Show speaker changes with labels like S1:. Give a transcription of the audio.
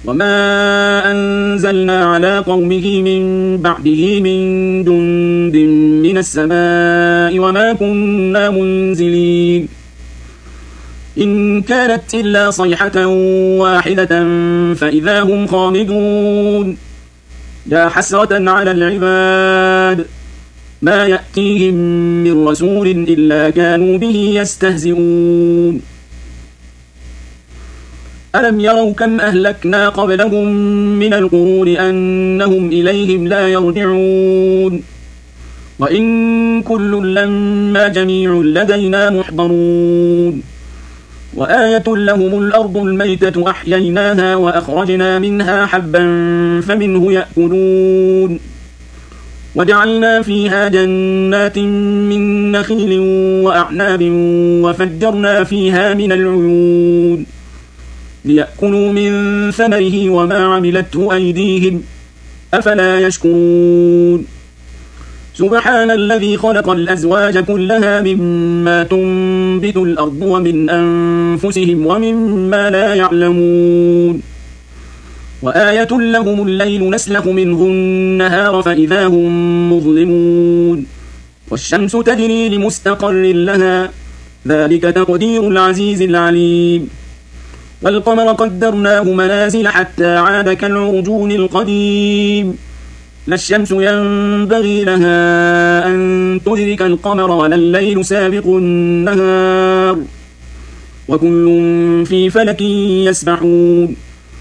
S1: وما أنزلنا على قومه من بعده من جند من السماء وما كنا منزلين إن كانت إلا صيحة واحدة فإذا هم خامدون يا حسرة على العباد ما يأتيهم من رسول إلا كانوا به يستهزئون ألم يروا كم أهلكنا قبلهم من القرون أنهم إليهم لا يرجعون وإن كل لما جميع لدينا محضرون وآية لهم الأرض الميتة أحييناها وأخرجنا منها حبا فمنه يأكلون وجعلنا فيها جنات من نخيل وأعناب وفجرنا فيها من العيون ليأكلوا من ثمره وما عملته أيديهم أفلا يشكرون سبحان الذي خلق الأزواج كلها مما تنبت الأرض ومن أنفسهم ومما لا يعلمون وآية لهم الليل نسلخ منه النهار فإذا هم مظلمون والشمس تجري لمستقر لها ذلك تقدير العزيز العليم والقمر قدرناه منازل حتى عاد كالعرجون القديم لا الشمس ينبغي لها أن تدرك القمر ولا الليل سابق النهار وكل في فلك يسبحون